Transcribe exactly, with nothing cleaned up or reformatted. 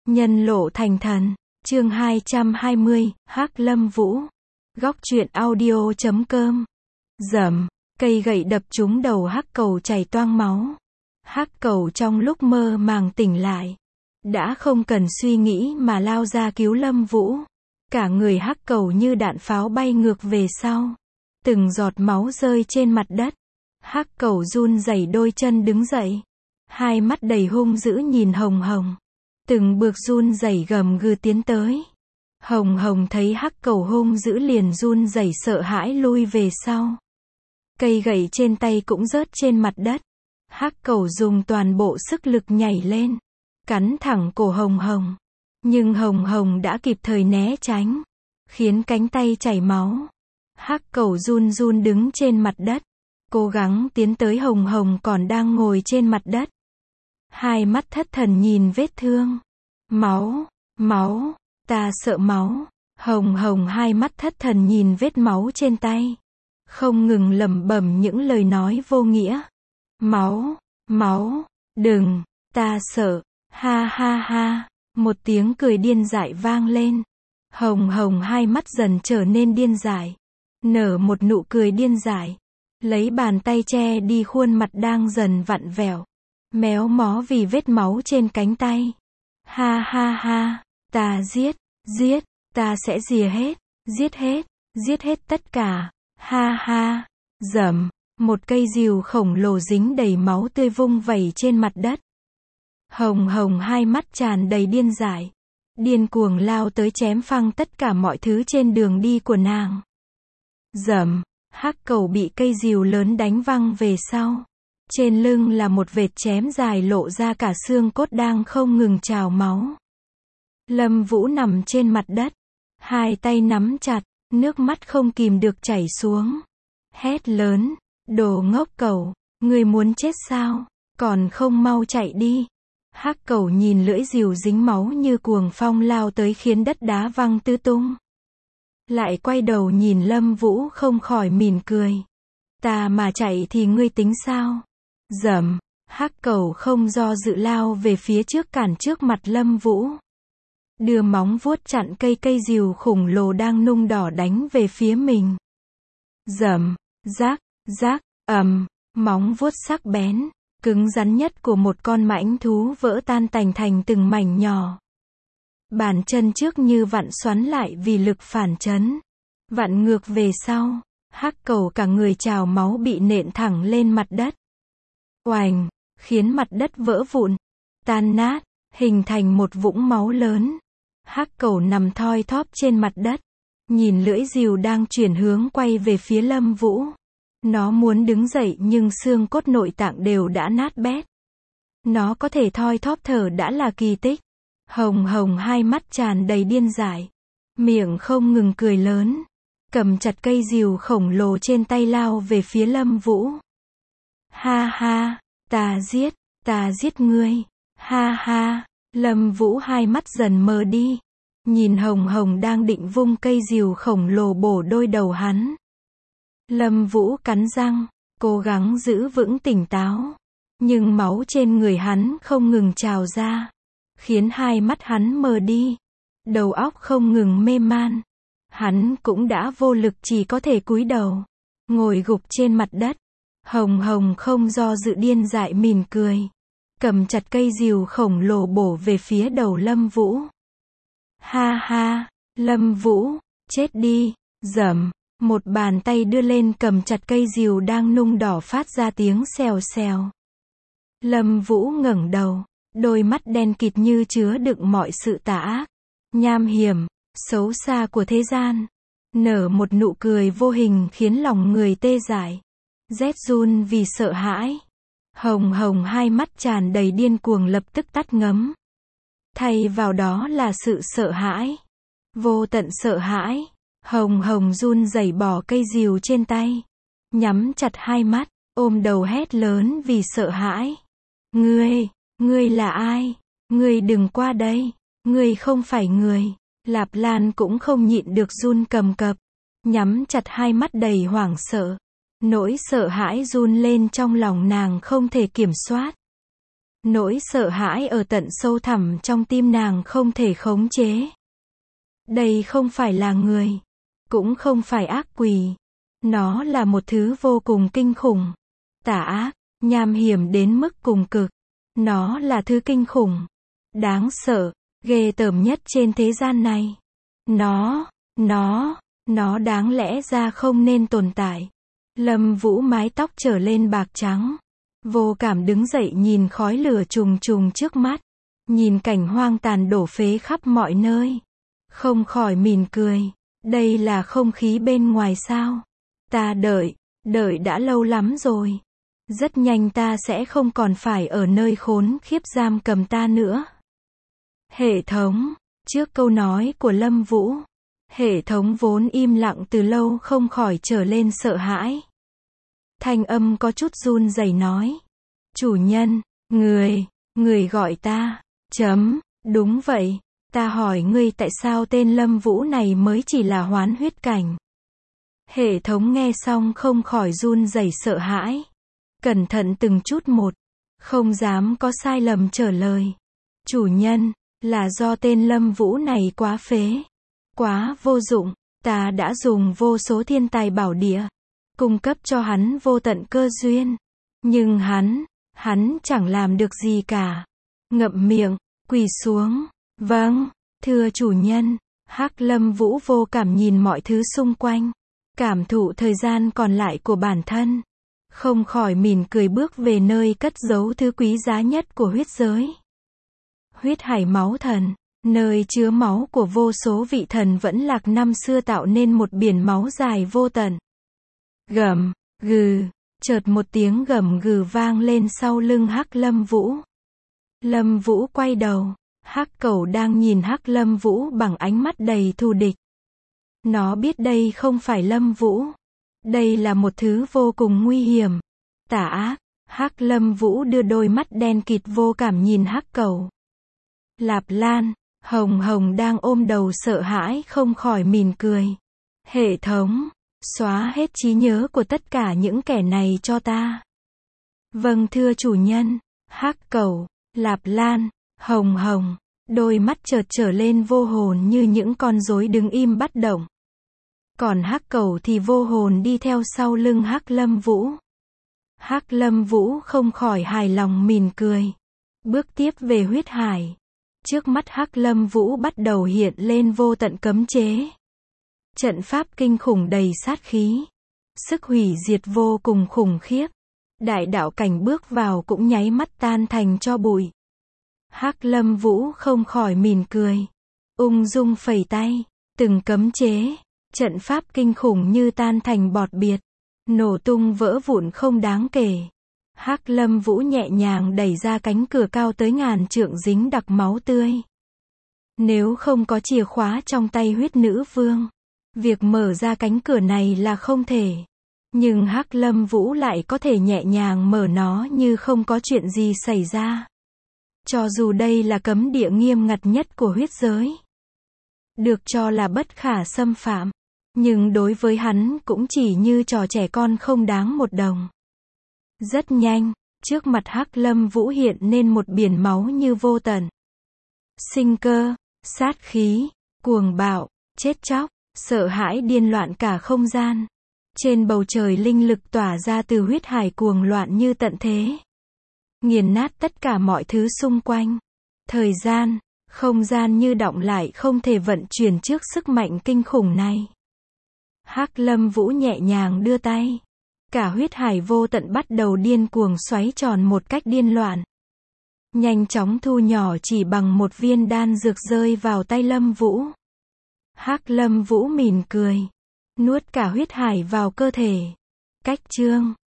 Nhân lộ thành thần. Chương hai trăm hai mươi, Hắc Lâm Vũ. Góc truyện audio chấm com. Rầm, cây gậy đập trúng đầu Hắc Cầu chảy toang máu. Hắc Cầu trong lúc mơ màng tỉnh lại, đã không cần suy nghĩ mà lao ra cứu Lâm Vũ. Cả người Hắc Cầu như đạn pháo bay ngược về sau. Từng giọt máu rơi trên mặt đất. Hắc Cầu run rẩy đôi chân đứng dậy. Hai mắt đầy hung dữ nhìn Hồng Hồng. Từng bước run rẩy gầm gừ tiến tới. Hồng Hồng thấy Hắc Cầu hung dữ liền run rẩy sợ hãi lui về sau. Cây gậy trên tay cũng rớt trên mặt đất. Hắc Cầu dùng toàn bộ sức lực nhảy lên, cắn thẳng cổ Hồng Hồng. Nhưng Hồng Hồng đã kịp thời né tránh, khiến cánh tay chảy máu. Hắc Cầu run run đứng trên mặt đất, cố gắng tiến tới Hồng Hồng còn đang ngồi trên mặt đất. Hai mắt thất thần nhìn vết thương. Máu, máu, ta sợ máu. Hồng Hồng hai mắt thất thần nhìn vết máu trên tay, không ngừng lẩm bẩm những lời nói vô nghĩa. Máu, máu, đừng, ta sợ, ha ha ha. Một tiếng cười điên dại vang lên. Hồng Hồng hai mắt dần trở nên điên dại, nở một nụ cười điên dại, lấy bàn tay che đi khuôn mặt đang dần vặn vẹo, méo mó vì vết máu trên cánh tay. Ha ha ha, ta giết, giết, ta sẽ rìa hết, giết hết, giết hết tất cả. Ha ha, rầm, một cây rìu khổng lồ dính đầy máu tươi vung vẩy trên mặt đất. Hồng Hồng hai mắt tràn đầy điên dại, điên cuồng lao tới chém phăng tất cả mọi thứ trên đường đi của nàng. Rầm, Hắc Cầu bị cây rìu lớn đánh văng về sau. Trên lưng là một vệt chém dài lộ ra cả xương cốt đang không ngừng trào máu. Lâm Vũ nằm trên mặt đất, hai tay nắm chặt, nước mắt không kìm được chảy xuống. Hét lớn, đồ ngốc Cầu, ngươi muốn chết sao, còn không mau chạy đi. Hắc Cầu nhìn lưỡi rìu dính máu như cuồng phong lao tới khiến đất đá văng tứ tung. Lại quay đầu nhìn Lâm Vũ không khỏi mỉm cười. Ta mà chạy thì ngươi tính sao? Rầm, Hắc Cầu không do dự lao về phía trước cản trước mặt Lâm Vũ. Đưa móng vuốt chặn cây cây rìu khổng lồ đang nung đỏ đánh về phía mình. Rầm, rác, rác, ầm, móng vuốt sắc bén, cứng rắn nhất của một con mãnh thú vỡ tan tành thành từng mảnh nhỏ. Bàn chân trước như vặn xoắn lại vì lực phản chấn. Vặn ngược về sau, Hắc Cầu cả người trào máu bị nện thẳng lên mặt đất. Oành, khiến mặt đất vỡ vụn, tan nát, hình thành một vũng máu lớn. Hắc Cầu nằm thoi thóp trên mặt đất, nhìn lưỡi rìu đang chuyển hướng quay về phía Lâm Vũ. Nó muốn đứng dậy nhưng xương cốt nội tạng đều đã nát bét. Nó có thể thoi thóp thở đã là kỳ tích. Hồng Hồng hai mắt tràn đầy điên dại, miệng không ngừng cười lớn, cầm chặt cây rìu khổng lồ trên tay lao về phía Lâm Vũ. Ha ha, ta giết, ta giết ngươi. Ha ha, Lâm Vũ hai mắt dần mờ đi, nhìn Hồng Hồng đang định vung cây rìu khổng lồ bổ đôi đầu hắn. Lâm Vũ cắn răng, cố gắng giữ vững tỉnh táo, nhưng máu trên người hắn không ngừng trào ra, khiến hai mắt hắn mờ đi, đầu óc không ngừng mê man. Hắn cũng đã vô lực chỉ có thể cúi đầu, ngồi gục trên mặt đất. Hồng Hồng không do dự điên dại mỉm cười, cầm chặt cây rìu khổng lồ bổ về phía đầu Lâm Vũ. Ha ha, Lâm Vũ, chết đi. Rầm, một bàn tay đưa lên cầm chặt cây rìu đang nung đỏ phát ra tiếng xèo xèo. Lâm Vũ ngẩng đầu, đôi mắt đen kịt như chứa đựng mọi sự tà ác, nham hiểm, xấu xa của thế gian. Nở một nụ cười vô hình khiến lòng người tê dại, rét run vì sợ hãi. Hồng Hồng hai mắt tràn đầy điên cuồng lập tức tắt ngấm. Thay vào đó là sự sợ hãi, vô tận sợ hãi. Hồng Hồng run rẩy bỏ cây rìu trên tay, nhắm chặt hai mắt, ôm đầu hét lớn vì sợ hãi. Ngươi, ngươi là ai? Ngươi đừng qua đây, ngươi không phải người. Lạp Lan cũng không nhịn được run cầm cập, nhắm chặt hai mắt đầy hoảng sợ. Nỗi sợ hãi run lên trong lòng nàng không thể kiểm soát. Nỗi sợ hãi ở tận sâu thẳm trong tim nàng không thể khống chế. Đây không phải là người, cũng không phải ác quỷ. Nó là một thứ vô cùng kinh khủng, tà ác, nham hiểm đến mức cùng cực. Nó là thứ kinh khủng, đáng sợ, ghê tởm nhất trên thế gian này. Nó, nó, nó đáng lẽ ra không nên tồn tại. Lâm Vũ mái tóc trở lên bạc trắng. Vô cảm đứng dậy nhìn khói lửa trùng trùng trước mắt. Nhìn cảnh hoang tàn đổ phế khắp mọi nơi. Không khỏi mỉm cười. Đây là không khí bên ngoài sao? Ta đợi, đợi đã lâu lắm rồi. Rất nhanh ta sẽ không còn phải ở nơi khốn khiếp giam cầm ta nữa. Hệ thống. Trước câu nói của Lâm Vũ, hệ thống vốn im lặng từ lâu không khỏi trở lên sợ hãi. Thanh âm có chút run rẩy nói. Chủ nhân, người, người gọi ta. Chấm, đúng vậy. Ta hỏi ngươi tại sao tên Lâm Vũ này mới chỉ là hoán huyết cảnh. Hệ thống nghe xong không khỏi run rẩy sợ hãi. Cẩn thận từng chút một. Không dám có sai lầm trả lời. Chủ nhân, là do tên Lâm Vũ này quá phế. Quá vô dụng. Ta đã dùng vô số thiên tài bảo địa. Cung cấp cho hắn vô tận cơ duyên. Nhưng hắn, hắn chẳng làm được gì cả. Ngậm miệng, quỳ xuống. Vâng, thưa chủ nhân. Hắc Lâm Vũ vô cảm nhìn mọi thứ xung quanh. Cảm thụ thời gian còn lại của bản thân. Không khỏi mỉm cười bước về nơi cất giấu thứ quý giá nhất của huyết giới. Huyết hải máu thần, nơi chứa máu của vô số vị thần vẫn lạc năm xưa tạo nên một biển máu dài vô tận. Gầm, gừ, chợt một tiếng gầm gừ vang lên sau lưng Hắc Lâm Vũ. Lâm Vũ quay đầu, Hắc Cẩu đang nhìn Hắc Lâm Vũ bằng ánh mắt đầy thù địch. Nó biết đây không phải Lâm Vũ. Đây là một thứ vô cùng nguy hiểm, tà ác. Hắc Lâm Vũ đưa đôi mắt đen kịt vô cảm nhìn Hắc Cẩu. Lạp Lan, Hồng Hồng đang ôm đầu sợ hãi không khỏi mỉm cười. Hệ thống, xóa hết trí nhớ của tất cả những kẻ này cho ta. Vâng thưa chủ nhân. Hắc Cẩu, Lạp Lan, Hồng Hồng, đôi mắt chợt trở lên vô hồn như những con rối đứng im bất động. Còn Hắc Cẩu thì vô hồn đi theo sau lưng Hắc Lâm Vũ. Hắc Lâm Vũ không khỏi hài lòng mỉm cười. Bước tiếp về huyết hải. Trước mắt Hắc Lâm Vũ bắt đầu hiện lên vô tận cấm chế. Trận pháp kinh khủng đầy sát khí. Sức hủy diệt vô cùng khủng khiếp. Đại đạo cảnh bước vào cũng nháy mắt tan thành tro bụi. Hắc Lâm Vũ không khỏi mỉm cười. Ung dung phẩy tay. Từng cấm chế, trận pháp kinh khủng như tan thành bọt biệt. Nổ tung vỡ vụn không đáng kể. Hắc Lâm Vũ nhẹ nhàng đẩy ra cánh cửa cao tới ngàn trượng dính đặc máu tươi. Nếu không có chìa khóa trong tay huyết nữ vương, việc mở ra cánh cửa này là không thể. Nhưng Hắc Lâm Vũ lại có thể nhẹ nhàng mở nó như không có chuyện gì xảy ra. Cho dù đây là cấm địa nghiêm ngặt nhất của huyết giới, được cho là bất khả xâm phạm, nhưng đối với hắn cũng chỉ như trò trẻ con không đáng một đồng. Rất nhanh, trước mặt Hắc Lâm Vũ hiện nên một biển máu như vô tận. Sinh cơ, sát khí, cuồng bạo, chết chóc, sợ hãi điên loạn cả không gian. Trên bầu trời linh lực tỏa ra từ huyết hải cuồng loạn như tận thế. Nghiền nát tất cả mọi thứ xung quanh. Thời gian, không gian như đọng lại không thể vận chuyển trước sức mạnh kinh khủng này. Hắc Lâm Vũ nhẹ nhàng đưa tay. Cả huyết hải vô tận bắt đầu điên cuồng xoáy tròn một cách điên loạn. Nhanh chóng thu nhỏ chỉ bằng một viên đan dược rơi vào tay Lâm Vũ. Hắc Lâm Vũ mỉm cười. Nuốt cả huyết hải vào cơ thể. Cách chương